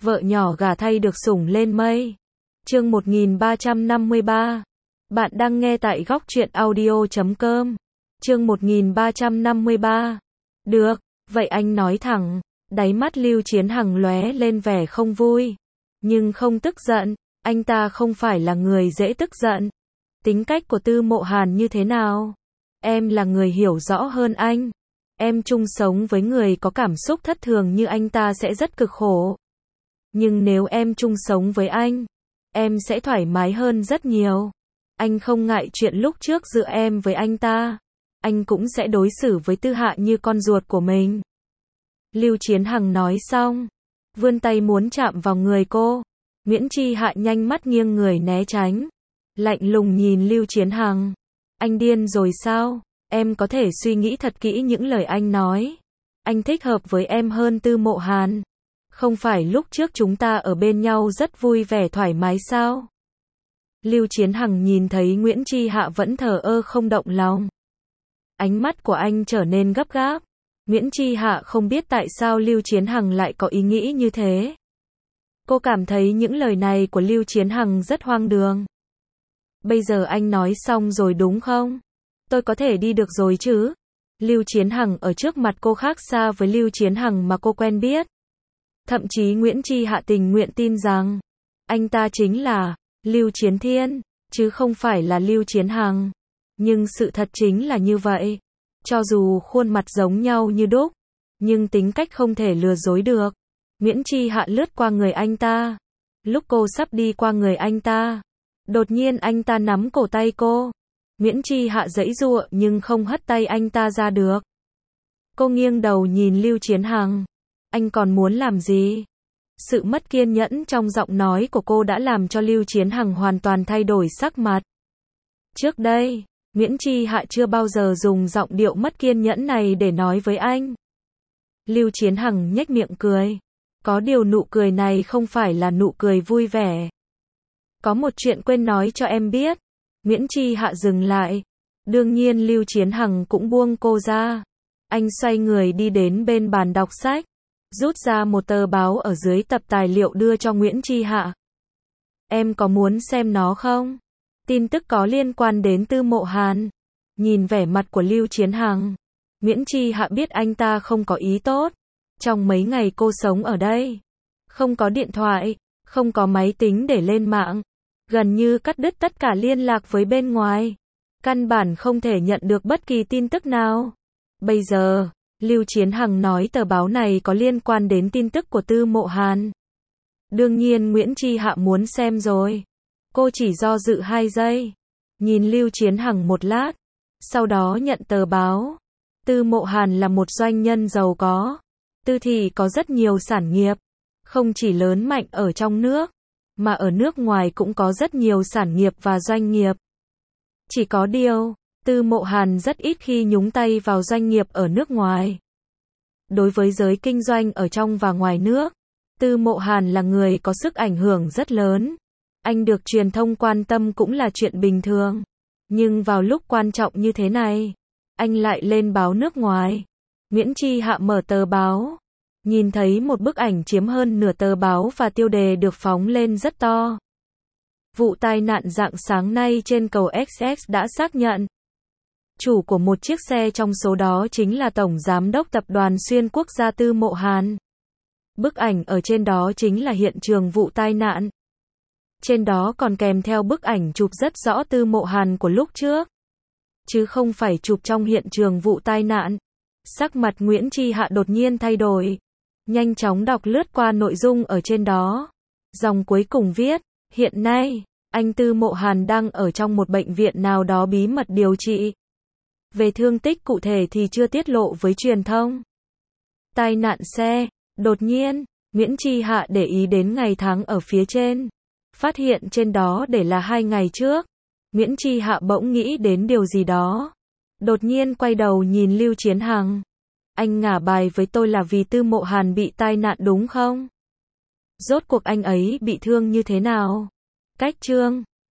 vợ nhỏ gả thay được sủng lên mây. Chương 1353. Bạn đang nghe tại góc truyện audio.com. Chương 1353. Được, vậy anh nói thẳng. Đáy mắt Lưu Chiến Hằng lóe lên vẻ không vui, nhưng không tức giận, anh ta không phải là người dễ tức giận. Tính cách của Tư Mộ Hàn như thế nào? Em là người hiểu rõ hơn anh. Em chung sống với người có cảm xúc thất thường như anh ta sẽ rất cực khổ. Nhưng nếu em chung sống với anh, em sẽ thoải mái hơn rất nhiều. Anh không ngại chuyện lúc trước giữa em với anh ta. Anh cũng sẽ đối xử với Tư Hạ như con ruột của mình. Lưu Chiến Hằng nói xong, vươn tay muốn chạm vào người cô. Nguyễn Chi Hạ nhanh mắt nghiêng người né tránh, lạnh lùng nhìn Lưu Chiến Hằng. Anh điên rồi sao? Em có thể suy nghĩ thật kỹ những lời anh nói. Anh thích hợp với em hơn Tư Mộ Hàn. Không phải lúc trước chúng ta ở bên nhau rất vui vẻ thoải mái sao? Lưu Chiến Hằng nhìn thấy Nguyễn Chi Hạ vẫn thờ ơ không động lòng. Ánh mắt của anh trở nên gấp gáp. Nguyễn Chi Hạ không biết tại sao Lưu Chiến Hằng lại có ý nghĩ như thế. Cô cảm thấy những lời này của Lưu Chiến Hằng rất hoang đường. Bây giờ anh nói xong rồi đúng không? Tôi có thể đi được rồi chứ? Lưu Chiến Hằng ở trước mặt cô khác xa với Lưu Chiến Hằng mà cô quen biết. Thậm chí Nguyễn Chi Hạ tình nguyện tin rằng anh ta chính là Lưu Chiến Thiên, chứ không phải là Lưu Chiến Hằng. Nhưng sự thật chính là như vậy. Cho dù khuôn mặt giống nhau như đúc, nhưng tính cách không thể lừa dối được. Nguyễn Chi Hạ lướt qua người anh ta. Lúc cô sắp đi qua người anh ta, đột nhiên anh ta nắm cổ tay cô. Nguyễn Chi Hạ giãy giụa nhưng không hất tay anh ta ra được. Cô nghiêng đầu nhìn Lưu Chiến Hằng. Anh còn muốn làm gì? Sự mất kiên nhẫn trong giọng nói của cô đã làm cho Lưu Chiến Hằng hoàn toàn thay đổi sắc mặt. Trước đây, Nguyễn Chi Hạ chưa bao giờ dùng giọng điệu mất kiên nhẫn này để nói với anh. Lưu Chiến Hằng nhếch miệng cười. Có điều nụ cười này không phải là nụ cười vui vẻ. Có một chuyện quên nói cho em biết. Nguyễn Chi Hạ dừng lại. Đương nhiên Lưu Chiến Hằng cũng buông cô ra. Anh xoay người đi đến bên bàn đọc sách, rút ra một tờ báo ở dưới tập tài liệu đưa cho Nguyễn Chi Hạ. Em có muốn xem nó không? Tin tức có liên quan đến Tư Mộ Hàn. Nhìn vẻ mặt của Lưu Chiến Hằng, Nguyễn Chi Hạ biết anh ta không có ý tốt. Trong mấy ngày cô sống ở đây, không có điện thoại, không có máy tính để lên mạng, gần như cắt đứt tất cả liên lạc với bên ngoài. Căn bản không thể nhận được bất kỳ tin tức nào. Bây giờ, Lưu Chiến Hằng nói tờ báo này có liên quan đến tin tức của Tư Mộ Hàn. Đương nhiên Nguyễn Chi Hạ muốn xem rồi. Cô chỉ do dự 2 giây, nhìn Lưu Chiến Hằng một lát, sau đó nhận tờ báo. Tư Mộ Hàn là một doanh nhân giàu có. Tư thị có rất nhiều sản nghiệp, không chỉ lớn mạnh ở trong nước, mà ở nước ngoài cũng có rất nhiều sản nghiệp và doanh nghiệp. Chỉ có điều, Tư Mộ Hàn rất ít khi nhúng tay vào doanh nghiệp ở nước ngoài. Đối với giới kinh doanh ở trong và ngoài nước, Tư Mộ Hàn là người có sức ảnh hưởng rất lớn. Anh được truyền thông quan tâm cũng là chuyện bình thường. Nhưng vào lúc quan trọng như thế này, anh lại lên báo nước ngoài. Nguyễn Chi Hạ mở tờ báo, nhìn thấy một bức ảnh chiếm hơn nửa tờ báo và tiêu đề được phóng lên rất to. Vụ tai nạn rạng sáng nay trên cầu XX đã xác nhận. Chủ của một chiếc xe trong số đó chính là Tổng Giám đốc Tập đoàn Xuyên Quốc gia Tư Mộ Hàn. Bức ảnh ở trên đó chính là hiện trường vụ tai nạn. Trên đó còn kèm theo bức ảnh chụp rất rõ Tư Mộ Hàn của lúc trước, chứ không phải chụp trong hiện trường vụ tai nạn. Sắc mặt Nguyễn Chi Hạ đột nhiên thay đổi, nhanh chóng đọc lướt qua nội dung ở trên đó. Dòng cuối cùng viết, hiện nay, anh Tư Mộ Hàn đang ở trong một bệnh viện nào đó bí mật điều trị. Về thương tích cụ thể thì chưa tiết lộ với truyền thông. Tai nạn xe, đột nhiên, Nguyễn Chi Hạ để ý đến ngày tháng ở phía trên. Phát hiện trên đó để là 2 ngày trước. Nguyễn Chi Hạ bỗng nghĩ đến điều gì đó. Đột nhiên quay đầu nhìn Lưu Chiến Hằng. Anh ngả bài với tôi là vì Tư Mộ Hàn bị tai nạn đúng không? Rốt cuộc anh ấy bị thương như thế nào? Cách chương